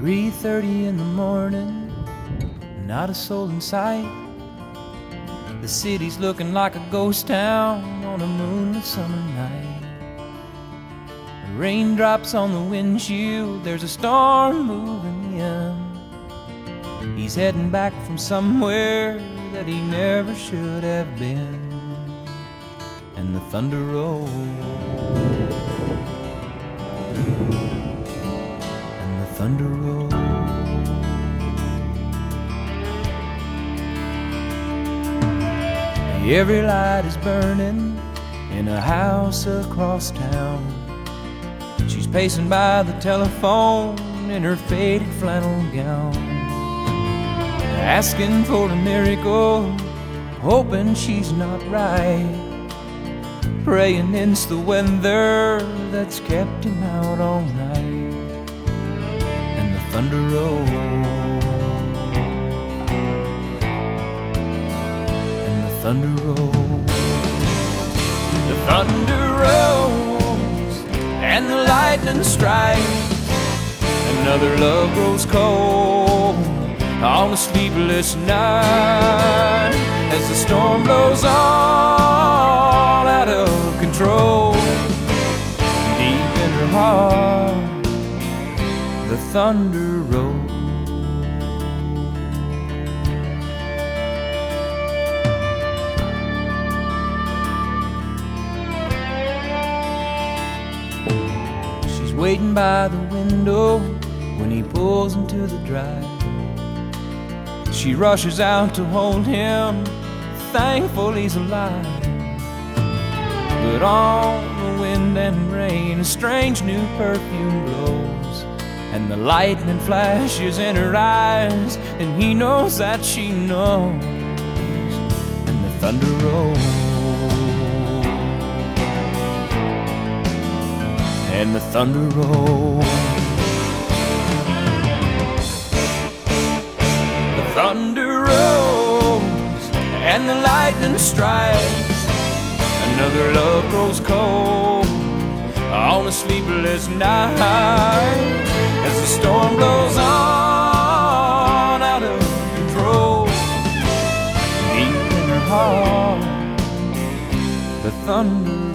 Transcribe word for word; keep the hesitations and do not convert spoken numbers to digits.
three thirty in the morning, not a soul in sight. The city's looking like a ghost town on a moonlit summer night. The raindrops on the windshield, there's a storm moving in. He's heading back from somewhere that he never should have been. And the thunder rolls, and the thunder rolls. Every light is burning in a house across town. She's pacing by the telephone in her faded flannel gown, asking for a miracle, hoping she's not right, praying it's the weather that's kept him out all night. And the thunder rolls, and the thunder rolls. The thunder rolls, and the lightning strikes. Another love grows cold on a sleepless night, as the storm blows all out of control. Deep in her heart, the thunder rolls. She's waiting by the window when he pulls into the drive. She rushes out to hold him, thankful he's alive. But on the wind and rain, a strange new perfume blows, and the lightning flashes in her eyes, and he knows that she knows. And the thunder rolls, and the thunder rolls. The thunder rolls, and the lightning strikes. Another love grows cold on a sleepless night, as the storm blows on out of control. Deep in her heart, the thunder